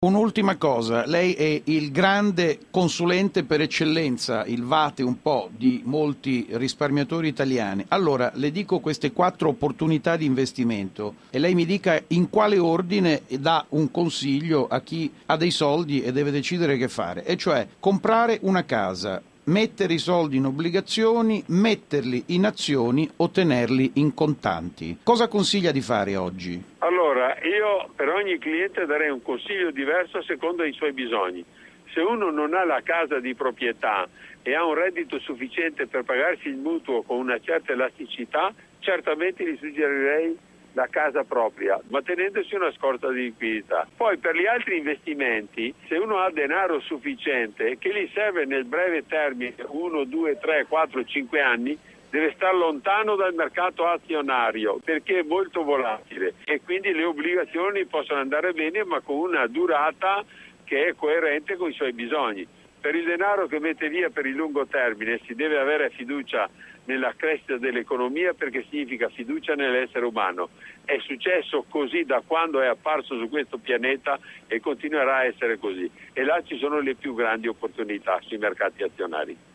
Un'ultima cosa, lei è il grande consulente per eccellenza, il Vate un po' di molti risparmiatori italiani. Allora, le dico queste 4 opportunità di investimento e lei mi dica in quale ordine dà un consiglio a chi ha dei soldi e deve decidere che fare, e cioè comprare una casa, mettere i soldi in obbligazioni, metterli in azioni o tenerli in contanti. Cosa consiglia di fare oggi? Allora, io per ogni cliente darei un consiglio diverso secondo i suoi bisogni. Se uno non ha la casa di proprietà e ha un reddito sufficiente per pagarsi il mutuo con una certa elasticità, certamente gli suggerirei la casa propria, ma tenendosi una scorta di liquidità. Poi per gli altri investimenti, se uno ha denaro sufficiente che gli serve nel breve termine, 1, 2, 3, 4, 5 anni, deve stare lontano dal mercato azionario perché è molto volatile e quindi le obbligazioni possono andare bene ma con una durata che è coerente con i suoi bisogni. Per il denaro che mette via per il lungo termine si deve avere fiducia nella crescita dell'economia perché significa fiducia nell'essere umano. È successo così da quando è apparso su questo pianeta e continuerà a essere così. E là ci sono le più grandi opportunità sui mercati azionari.